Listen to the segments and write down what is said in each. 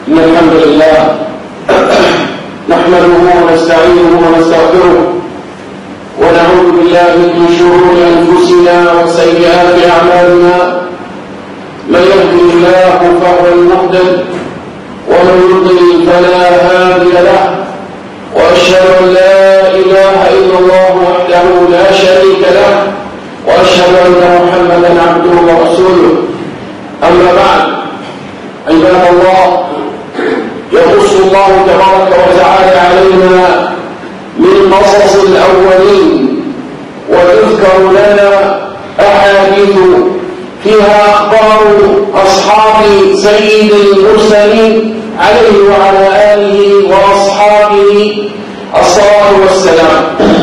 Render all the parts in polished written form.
إن الحمد لله نحمده ونستعينه ونستغفره ونعوذ بالله من شرور أنفسنا وسيئات أعمالنا. من يهده الله فهو المهتد ومن يضلل فلا هادي له، وأشهد أن لا إله إلا الله وحده لا شريك له، وأشهد أن محمدا عبده ورسوله. أما بعد، عباد الله، يقص الله تبارك وتعالى علينا من قصص الأولين وتذكر لنا أحاديث فيها أخبار أصحاب سيد المرسلين عليه وعلى آله وأصحابه الصلاة والسلام.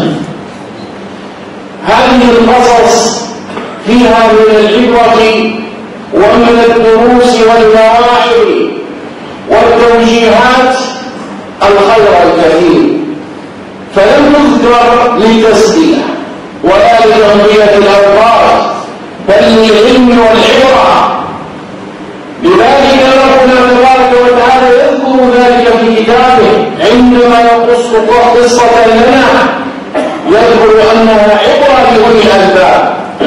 هذه القصص فيها من العبرة ومن الدروس والمواعظ والتوجيهات الخير الكثير، فلم تذكر للتسلية ولا لتمضية الأوقات بل للعلم والعبرة. لذلك ربنا تبارك وتعالى يذكر ذلك في كتابه عندما يقص قصة لنا، يذكر أنها عبرة لأولي الألباب.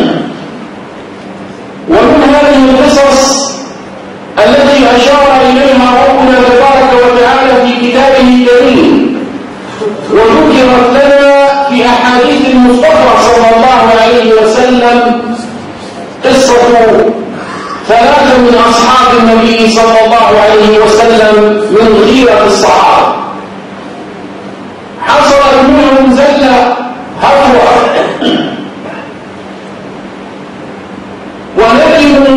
ومن هذه القصص التي أشار إليها ربنا تبارك وتعالى في كتابه الكريم وذكرت لنا في أحاديث المصطفى صلى الله عليه وسلم، قصة ثلاثة من أصحاب النبي صلى الله عليه وسلم من غيرة الصحابة. حصلت منهم زلة هفوة وندموا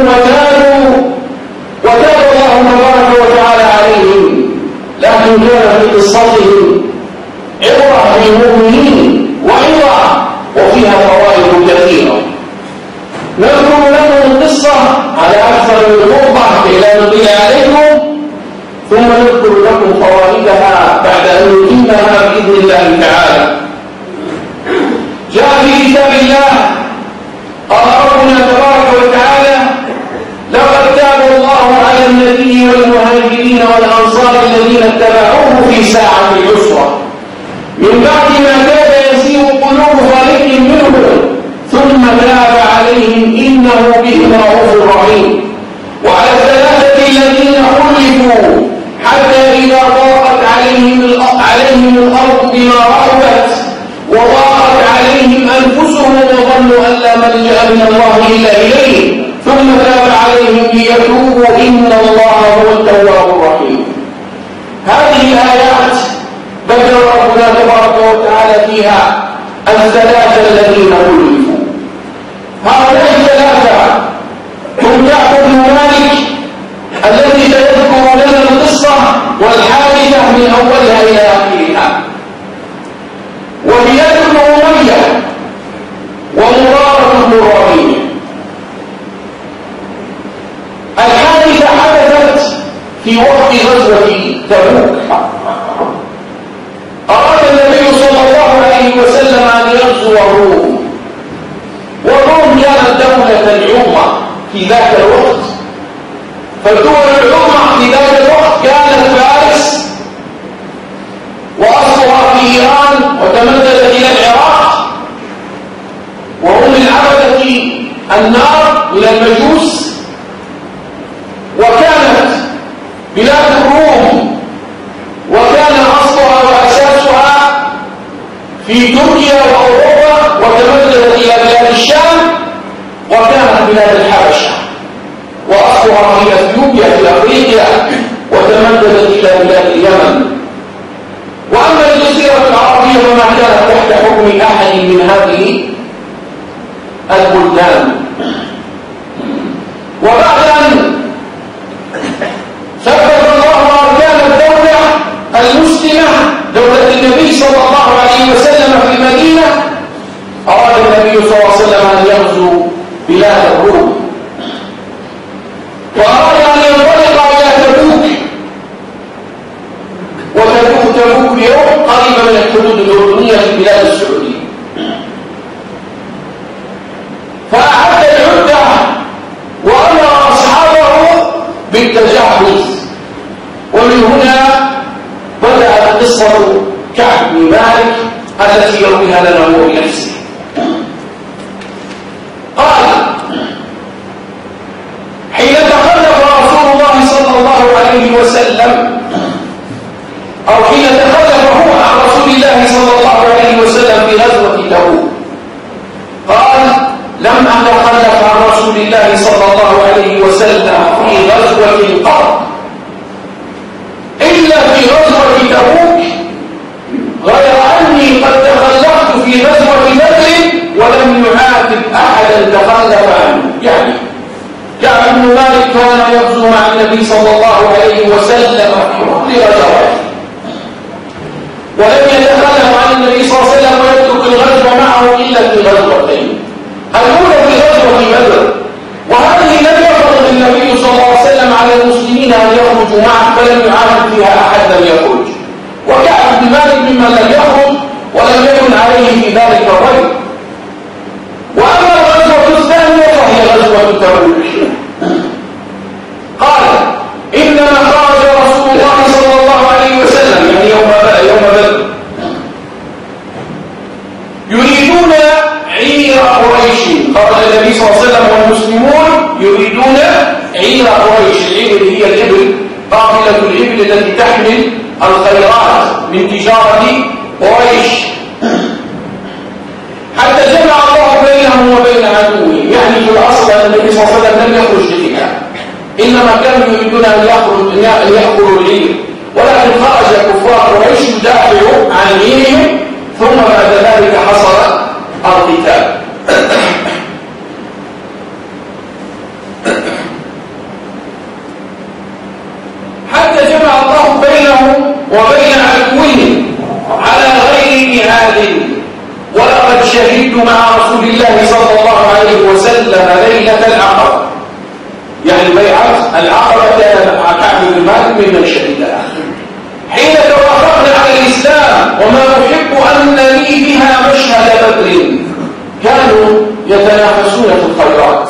وتاب الله تبارك وتعالى عليهم، لكن كان في قصتهم عبرة للمؤمنين وعظة وفيها فوائد كثيرة. نذكر لكم القصة على أكثر من خطبة إلى نطيل عليكم، ثم نذكر لكم فوائدها بعد أن نتمها بإذن الله تعالى. جاء في كتاب الله قال ربنا تبارك وتعالى: لقد تاب الله على النبي والمهاجرين والأنصار الذين اتبعوه في ساعة العسرة من بعد ما كاد يزيغ قلوب فريق منهم ثم تاب عليهم إنه بهم رؤوف رحيم. وعلى الثلاثة الذين خلفوا حتى إذا ضاقت عليهم الأرض بما رحبت وضاقت عليهم أنفسهم وظنوا أن لا ملجأ من الله إلا إليه ثم تاب عليهم ليتوبوا إن الله هو التواب الرحيم. هذه الآيات ذكر ربنا تبارك وتعالى فيها الثلاثة الذين خلفوا. هؤلاء الثلاثة هم كعب بن مالك الذي سيذكر لنا القصة والحادثة من أولها إلى آخرها، وبلال بن أمية ومرارة بن ربيعة. الحادثة حدثت في وقت غزوة تبوك. أراد النبي صلى الله عليه وسلم أن يغزو الروم، والروم كانت دولة عظمى في ذاك الوقت، فالدول العظمى في ذاك الوقت كانت فارس وأصلها في إيران وتمددت إلى العراق، وهم من عبدة النار إلى المجوس. وكانت بلاد الروم وكان أصلها وأساسها في تركيا وأوروبا وتمددت إلى بلاد الشام، وكانت بلاد الحبشة وأصلها في أثيوبيا في أفريقيا وتمددت إلى بلاد اليمن. وأما الجزيرة العربية فما كانت تحت حكم أحد من هذه البلدان. وبعد أن ثبت الله أركان الدولة المسلمة دولة النبي صلى الله عليه وسلم في المدينة، أراد النبي صلى الله عليه وسلم أن يغزو بلاد الروم، وأراد أن ينطلق إلى تبوك. وتبوك اليوم قريبة من الحدود الأردنية في بلاد السعودية. فأعد العدة وأمر أصحابه بالتجهز، ومن التي يرويها لنا هو بنفسه. قال: حين تخلف رسول الله صلى الله عليه وسلم، أو حين تخلف هو عن رسول الله صلى الله عليه وسلم في غزوة تبوك، قال: لم أتخلف عن رسول الله صلى الله عليه وسلم في غزوة قط إلا في غزوة تبوك، غير أني قد تخلفت في غزوة بدر ولم يعاتب أحدا تخلف عنه. يعني كعب بن مالك كان يغزو مع النبي صلى الله عليه وسلم في كل غزوات، ولم يتخلف عن النبي صلى الله عليه وسلم ويترك الغزو معه إلا في غزوتين، الأولى في غزوة بدر، وهذه لم يفرض النبي صلى الله عليه وسلم على المسلمين أن يخرجوا معه، فلم يعاتب فيها أحد لم يخرج، وكعب بن مالك ممن لم يخرج ولم يكن عليه في ذلك الرجل. وأما الغزوة الثانية فهي غزوة تبوك. قال: إنما خرج رسول الله صلى الله عليه وسلم، يعني يوم بدر، يريدون عير قريش. خرج النبي صلى الله عليه وسلم والمسلمون يريدون عير قريش. العير هي الإبل، قافلة الإبل التي تحمل الخيرات من تجارة قريش، حتى جمع الله بينهم وبين عدوه. يعني في الأصل أن النبي صلى الله عليه وسلم لم يخرج لقتال، إنما كانوا يريدون أن يأكلوا العير، ولكن خرج كفار قريش يدافعوا عن عيرهم، ثم بعد ذلك حصل القتال. حتى جمع الله بينهم وبين عدوهم على غير ميعاد. ولقد شهدت مع رسول الله صلى الله عليه وسلم ليلة العقبة، يعني بيعة العقبة كان كعب بن مالك ممن شهدها، حين توافقنا على الإسلام، وما أحب أن لي بها مشهد بدر. كانوا يتنافسون في الخيرات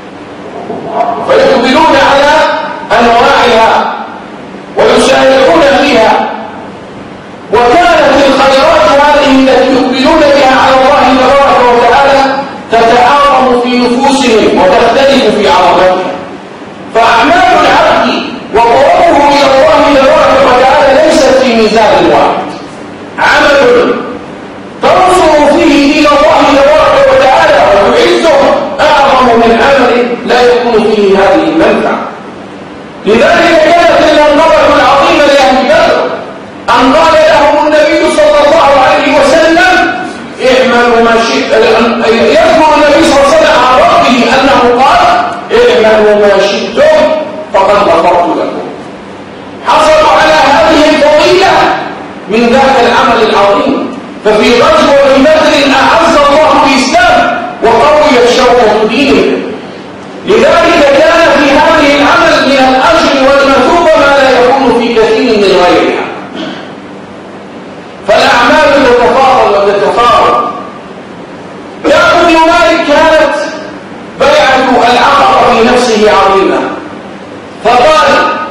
فيقبلون على أنواعها ويسارعون فيها، وكانت الخيرات هذه التي يقبلون بها على الله تبارك وتعالى تتعاظم في نفوسهم وتختلف في عظمتها. فأعمال العبد وقربه إلى الله تبارك وتعالى ليست في ميزان واحد. عمل تنصر فيه إلى الله تبارك وتعالى وتعزه أعظم من عمل لا يكون فيه هذه المنفعة. لذلك كانت المنظرة العظيمة لأهل بدر أن قال لهم النبي صلى الله عليه وسلم: اعملوا ما شئتم. يذكر النبي صلى الله عليه وسلم عن ربه أنه قال: اعملوا ما شئتم فقد غفرت لكم. حصلوا على هذه الفضيلة من ذاك العمل العظيم. ففي غزوة بدر أعز الله الإسلام وقويت شوكة دينه. لذلك كان في هذه العمل من الأجر والمثوبة ما لا يكون في كثير من غيرها. فالأعمال تتفاضل وتتفاوت. كعب بن مالك كانت بيعة العقبة في نفسه عظيمة، فقال: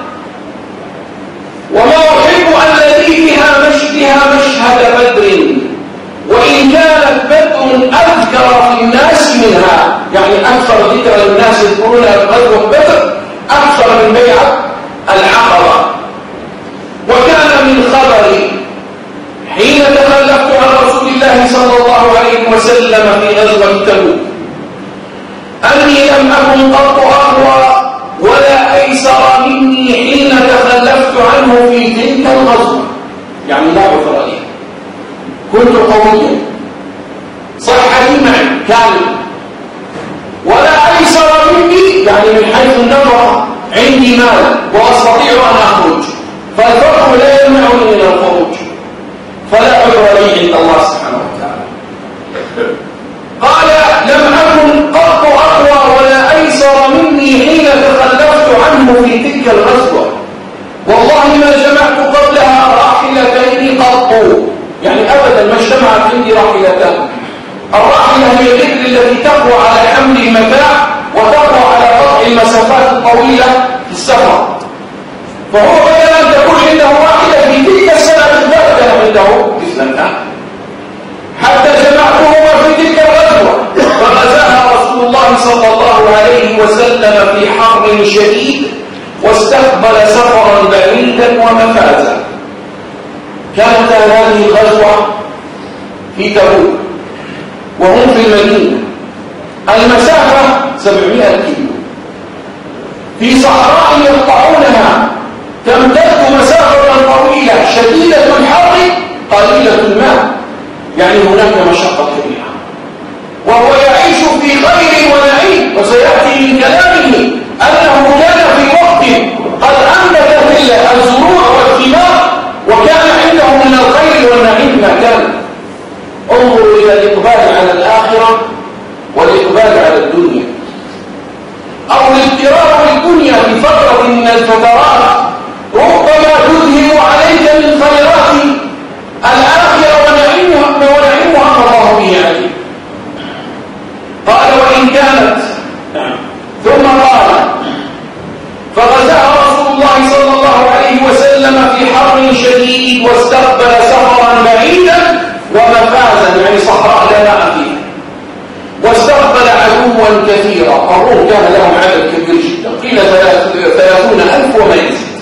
وما أحب أن لي بها مشهد بدر، وإن كانت بدر أذكر في الناس منها، يعني أكثر ذكر الناس يذكرون غزوة بدر أكثر من بيعة العقبة. وكان من خبري حين تخلفت عن رسول الله صلى الله عليه وسلم في غزوة تبوك أني لم أكن قط أقوى ولا أيسر مني حين تخلفت عنه في تلك الغزوة، يعني لا عذر لي، كنت قويا صحتي معي كامل، ولا أيسر مني يعني من حيث النظر عندي مال وأستطيع أن أخرج، فالفرق لا يمنعني من الخروج، فلا عذر لي عند الله سبحانه وتعالى. قال: لم أكن قط أقوى ولا أيسر مني حين تخلفت عنه في تلك الغزوة، والله ما جمعت قبلها راحلتين قط، يعني أبدا ما اجتمعت عندي راحلتان. الراحلة هي الإبل التي تقوى على حمل المتاع وتقوى على قطع المسافات الطويلة في السفر، فهو بدل أن تكون عنده واحدة في تلك السنة بالذات كان عنده اثنتان. صلى الله عليه وسلم في حر شديد واستقبل سفرا بعيدا ومفازا. كانت هذه الغزوة في تبوك وهم في المدينة، المسافة 700 كيلو في صحراء يقطعونها تمتد مسافة طويلة شديدة الحر قليلة الماء، يعني هناك مشقة كبيرة، وهو يعيش في خير ونعيم. وسيأتي من كلامه أنه كان في وقت قد أنبت الزروع والثمار وكان عنده من الخير والنعيم ما كان. انظروا إلى الإقبال على الآخرة والإقبال على الدنيا، أو الاضطرار للدنيا في فترة من الفترات ربما تذهب عليك من خيرات الآخرة ونعيمها الله به عليك. قال وإن كانت ثم قال فغزاها رسول الله صلى الله عليه وسلم في حر شديد واستقبل سفرا بعيدا ومفازا، يعني صحراء لا ماء فيها، واستقبل عدوا كثيرا. الروم كان لهم عدد كبير جدا، قيل 30,000 وما يزيد.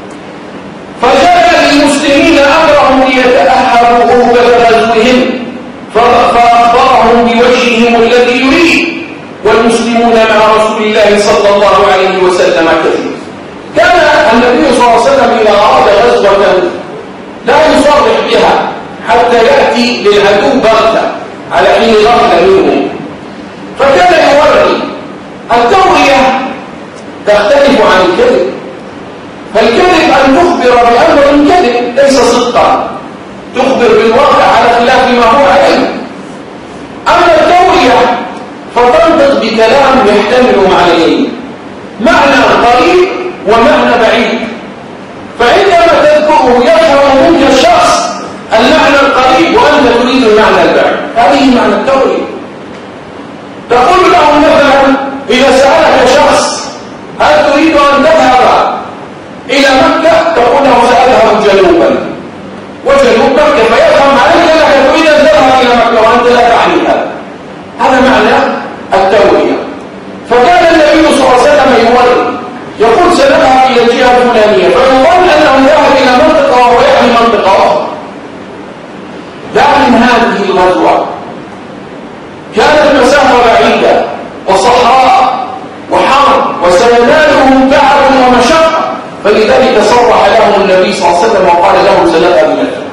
فجاء للمسلمين أمرهم ليتأهبوا أهبة غزوهم فأخبرهم بوجههم الذي يريد، والمسلمون مع رسول الله صلى الله عليه وسلم كثير. كان النبي صلى الله عليه وسلم إذا أراد غزوة لا يصرح بها حتى يأتي للعدو بغتة على حين غفلة منهم، فكان يوري. التورية تختلف عن الكذب، فالكذب أن تخبر بأمر كذب ليس صدقا، تخبر بالواقع على خلاف ما هو عليه. أما التورية فتنطق بكلام يحتمل معنيين، معنى قريب ومعنى بعيد، فعندما تذكره يفهم منك الشخص المعنى القريب وأنت تريد المعنى البعيد. هذه معنى التورية. تقول له مثلا إذا سألك شخص هل تريد أن تذهب إلى مكة، تقول له سأذهب جنوبا وجنوب مكة، فيفهم عليك أنك تريد أن تذهب إلى مكة وأنت لا تعني هذا. هذا معنى التورية. فكان النبي صلى الله عليه وسلم يوري، يقول سنذهب إلى الجهة الفلانية، فيظن أنه ذهب إلى منطقة وهو يعني منطقة أخرى. لكن هذه الغزوة كانت مسافة بعيدة وصحراء وحر وسينالهم تعب ومشقة، فلذلك صرح لهم النبي صلى الله عليه وسلم وقال لهم سنذهب إلى الجنة.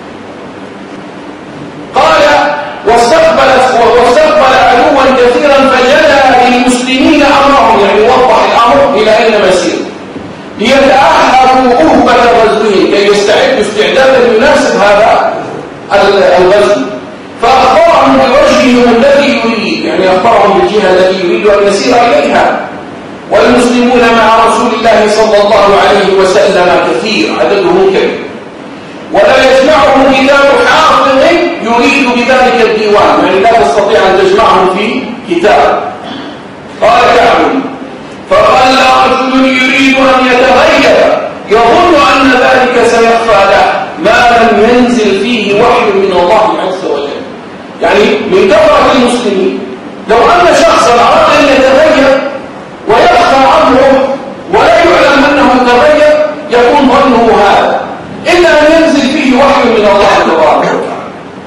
قال واستقبل عدوا كثيرا فجلى للمسلمين أمرهم، يعني وضح الأمر إلى أين مسير، ليتأهبوا أهبة غزوهم كي يستعدوا استعدادا يناسب هذا الغزو. فأخبرهم بوجههم الذي يريد، يعني أخبرهم بالجهة التي يريد أن يسير إليها. والمسلمون مع رسول الله صلى الله عليه وسلم كثير، عددهم كبير، ولا يجمعهم كتاب حافظ يريد بذلك الديوان، يعني لا تستطيع أن تجمعهم في كتاب. قال كعب فقال رجل يريد أن يتغير يظن أن ذلك سيخفى له ما لم ينزل فيه وحي من الله عز وجل. يعني من كثرة المسلمين لو أن شخصا أراد أن يتغير ويخفى عنه ولا يعلم أنه تغير يكون ظنه هذا، إلا أن ينزل فيه وحي من الله تبارك وتعالى.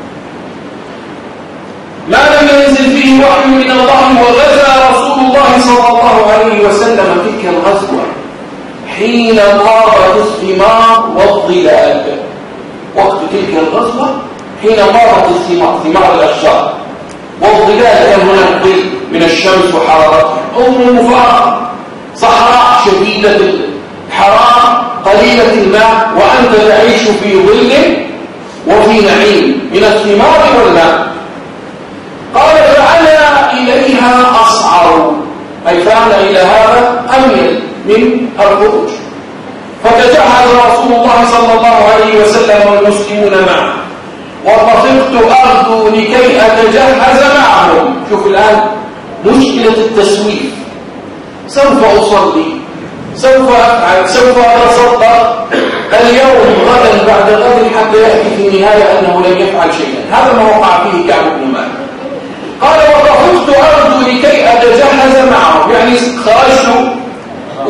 ما لم ينزل فيه وحي من الله. وغزا رسول الله صلى الله عليه وسلم تلك الغزوة حين طابت الثمار والظلال. وقت تلك الغزوة حين طابت الثمار، ثمار الأشجار، والظلال كان هناك ظل من الشمس وحرارتها، مفارقة، صحراء شديدة الحرارة قليلة الماء، وأنت تعيش في ظل وفي نعيم من الثمار والماء. قال فعلى إليها أصعر، أي فعل إلى هذا أميل من الخروج. فتجهز رسول الله صلى الله عليه وسلم والمسلمون معه، وطفقت أرجو لكي أتجهز معهم. شوف الآن مشكلة التسويف، سوف أصلي، سوف أفعل، سوف أتصدق اليوم غدا بعد غد، حتى يأتي في النهاية أنه لم يفعل شيئا. هذا ما وقع فيه كعب بن مالك. قال وطفقت أرجو لكي أتجهز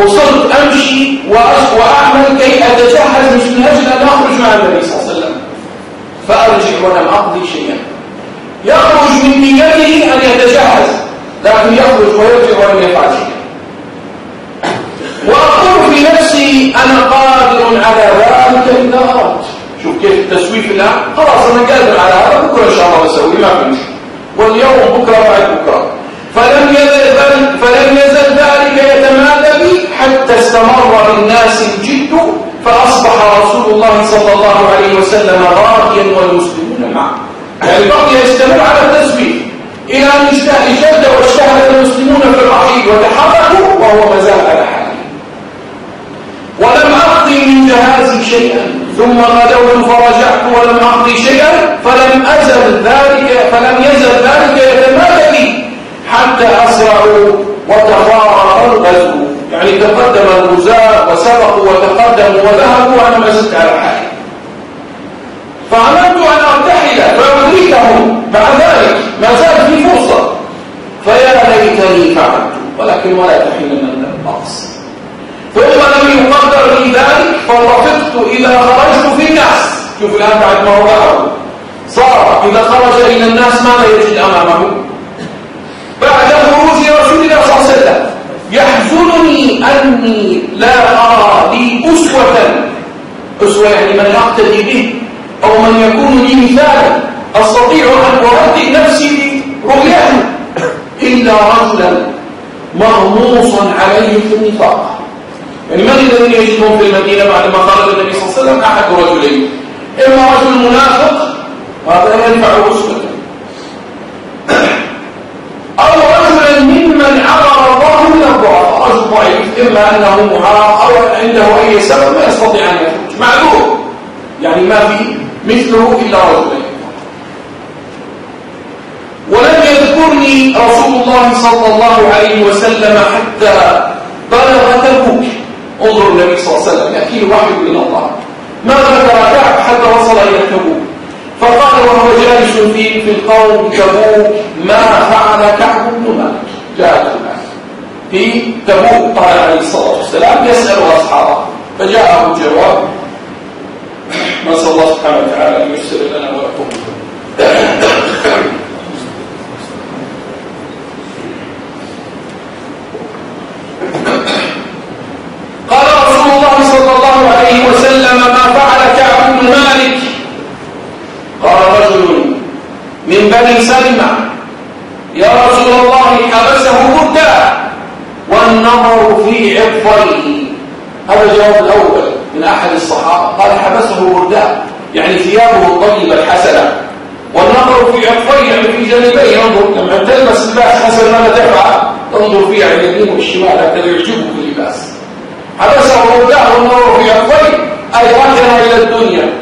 وصرت أمشي وأعمل كي أتجهز مش من أجل أن أخرج مع النبي صلى الله عليه وسلم، فأرجع ولم أقضي شيئا. يخرج من نيته أن يتجهز، لكن يخرج ويرجع ولم يفعل شيئا. وأقول في نفسي أنا قادر على ذلك إذا أردت. شوف كيف التسويف الآن، خلاص أنا قادر على هذا، بكرة إن شاء الله بسوي ما في مشكلة، واليوم بكرة بعد بكرة. فلم يزل ذلك يتمادى بي حتى استمر بالناس الجد، فأصبح رسول الله صلى الله عليه وسلم راضيا والمسلمون معه. يعني بقي يستمر على التسويف إلى أن اشتد واجتهد المسلمون في الرحيل وتحركوا وهو ما زال على حاله. ولم أقضي من جهازي شيئا، ثم غدوت فرجعت ولم أقضي شيئا، فلم يزل ذلك يتمادى بي حتى أسرعوا وتفارقوا الغزو. يعني تقدم الغزاة وسبقوا وتقدموا وذهبوا وأنا ما زلت على حالي. فعملت أن أرتحل فأدركهم، مع ذلك ما زال في فرصة، فيا ليتني فعلت، ولكن ولا تحيننا من البأس. ثم لم يقدر لي ذلك فرفقت إذا خرجت في الناس. شوف الآن بعد ما وضعه صار إذا خرج إلى الناس ماذا يجد أمامه؟ بعد خروج رسول الله صلى الله عليه وسلم يحزنني أني لا أرى لي أسوة يعني من أقتدي به أو من يكون لي مثالا أستطيع أن أهدئ نفسي برؤيته إلا رجلا مغموصا عليه في النفاق. يعني من الذين يجدهم في المدينة بعد ما خرج النبي صلى الله عليه وسلم؟ أحد رجلين، إما رجل منافق وهذا ينفع أسوة، أو رجلا ممن عرض الله من الضعف، رجل ضعيف إما أنه معاق أو عنده أي سبب ما يستطيع أن يخرج، معذور، يعني ما في مثله إلا رجلين. ولم يذكرني رسول الله صلى الله عليه وسلم حتى بلغ تبوك. انظر النبي صلى الله عليه وسلم يأتيه وحي من الله، ما ذكر كعب حتى وصل إلى تبوك، فقال وهو جالس في القوم تبوك ما فعل كعب بن مالك. جاء في تبوك قال عليه الصلاة والسلام يسأل أصحابه، فجاءه الجواب. نسأل الله سبحانه وتعالى أن ييسر لنا ولكم. قال رسول الله صلى الله عليه وسلم ما فعل كعب بن مالك. قال رجل من بني سلمة يا رسول الله حبسه بردة والنظر في عطفيه. هذا الجواب الأول من أحد الصحابة، قال حبسه بردة يعني ثيابه الطيبة الحسنة، والنظر في عطفيه يعني في جانبيه، ينظر لما تلبس لباس حسن ماذا تفعل؟ تنظر فيه على اليمين والشمال حتى يعجبك اللباس. حبسه بردة والنظر في عطفيه أي ركن إلى الدنيا.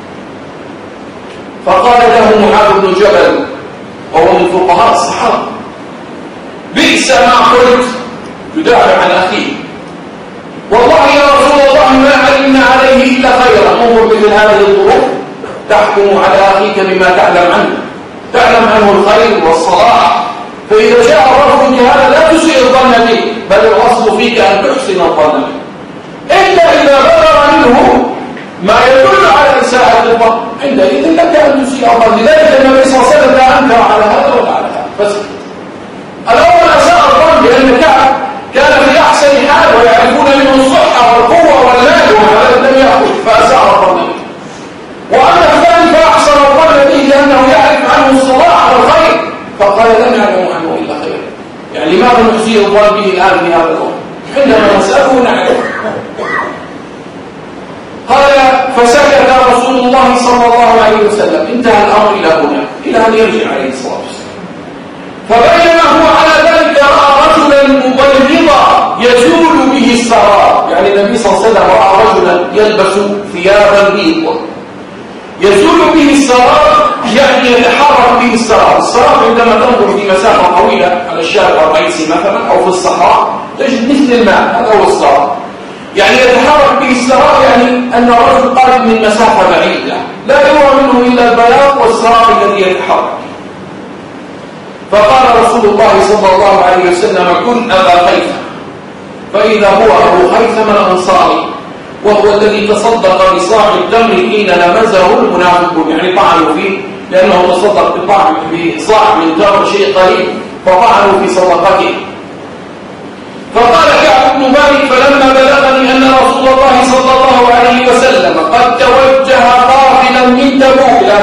فقال له معاذ بن جبل وهو من فقهاء الصحابة بئس ما قلت، يدافع عن أخيه، والله يا رسول الله ما علمنا عليه إلا خيرا. انظر مثل هذه الظروف تحكم على أخيك بما تعلم عنه الخير والصلاح، فإذا جاء الرجل بهذا لا تسيء الظن به، بل الأصل فيك أن تحسن الظن به، إلا إذا بلغ منه ما يدل على إساءة الظن، عندئذ لك أن تسيء الظن. لذلك النبي صلى الله عليه وسلم لا أنكر على هذا ولا على هذا، بس الأول أساء الظن لأن كعب كان في أحسن حال ويعرفون منه الصحة والقوة والمال وهذا لم يأخذ فأساء الظن به. وأما الثاني فأحسن الظن به لأنه يعرف عنه الصلاح والخير، فقال لم يعلم عنه إلا خير. يعني لماذا نحسي الظن به الآن في هذا الأمر عندما نسأله نعلم؟ قال فسكت رسول الله صلى الله عليه وسلم، انتهى الأمر إلى هنا، إلى أن يرجع عليه الصلاة والسلام. فبينما هو على ذلك رأى رجلا مبيضا يزول به السراب، يعني النبي صلى الله عليه وسلم رأى رجلا يلبس ثيابا بيضا يزول به السراب، يعني يتحرك به السراب. السراب عندما تنظر في مسافة طويلة على الشارع الرئيسي مثلا أو في الصحراء تجد مثل الماء، هذا هو السراب. يعني يتحرك به السراب، يعني أن الرجل قادم من مسافة بعيدة لا يرى منه إلا البياض والسراب الذي يتحرك. فقال رسول الله صلى الله عليه وسلم كن أبا خيثمة، فإذا هو أبو خيثم الأنصاري، وهو الذي تصدق بصاع التمر حين لمزه المنافقون، يعني طعنوا فيه لأنه تصدق بصاع من تمر شيء قليل فطعنوا في صدقته. فقال كعب بن مالك: فلما بلغني أن رسول الله صلى الله عليه وسلم قد توجه قافلا من تبوك، الآن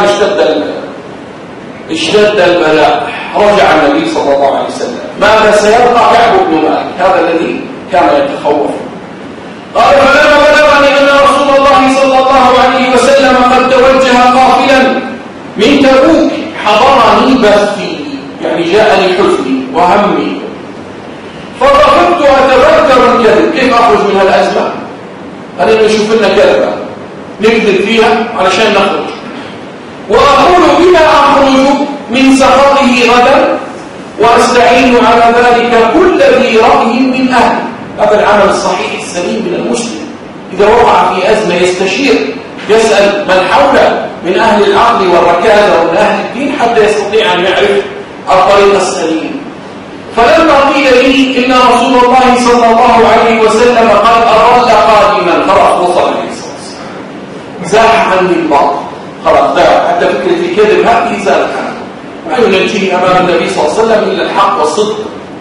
اشتد البلاء، رجع النبي صلى الله عليه وسلم. ماذا سيبقى كعب بن مالك؟ هذا الذي كان يتخوف. قال: فلما بلغني أن رسول الله صلى الله عليه وسلم قد توجه قافلا من تبوك حضرني بثي، يعني جاءني حزني وهمي، فضحكت أتذكر الكذب، كيف أخرج من الأزمة؟ أنا نشوف لنا كذبة نكذب فيها علشان نخرج، وأقول بما أخرج من سخطه غدا، وأستعين على ذلك كل ذي رأي من أهل. هذا العمل الصحيح السليم من المسلم، إذا وقع في أزمة يستشير، يسأل من حوله من أهل العقل والركازة ومن أهل الدين حتى يستطيع أن يعرف الطريق السليم. فلما قيل لي إن رسول الله صلى الله عليه وسلم قد أرد قادما، خلاص وصل عليه الصلاة والسلام، زاح عني الباطل، خلاص ذهب، حتى فكرة الكذب هذه زالت عنه، ما ينجيه أمام النبي صلى الله عليه وسلم إلا الحق والصدق،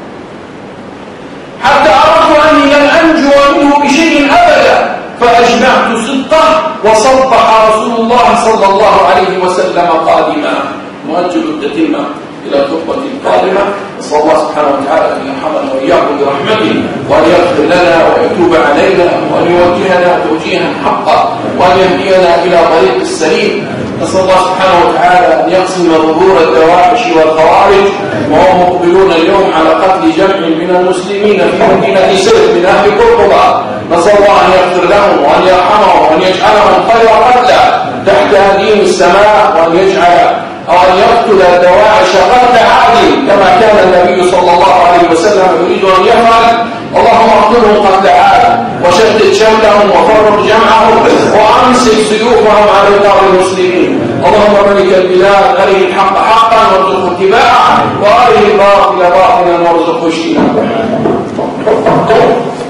حتى عرفت أني لن أنجو منه بشيء أبدا، فأجمعت صدقه وصبح رسول الله صلى الله عليه وسلم قادما. مؤجل التتمة إلى الخطبة القادمة. نسأل الله سبحانه وتعالى أن يرحمنا وإياكم برحمته، وأن يغفر لنا ويتوب علينا، وأن يوجهنا توجيها حقا، وأن يهدينا إلى طريق السليم. نسأل الله سبحانه وتعالى أن يقسم ظهور الدواعش والخوارج وهم مقبلون اليوم على قتل جمع من المسلمين في مدينة سرت من أهل قرطبة. نسأل الله أن يغفر لهم وأن يرحمهم وأن يجعلهم خير قتلى تحت هديم السماء، وأن يجعل أو أن يقتل الدواعش قتل عادل كما كان النبي صلى الله عليه وسلم يريد أن يفعل. اللهم اقتلهم قتل عادل، وشتت شملهم وفرق جمعهم، وأمسك سيوفهم على رقاب المسلمين. اللهم ملك البلاد أره الحق حقا وارزقه اتباعه، وأره الباطل باطلا وارزقه اجتنابه.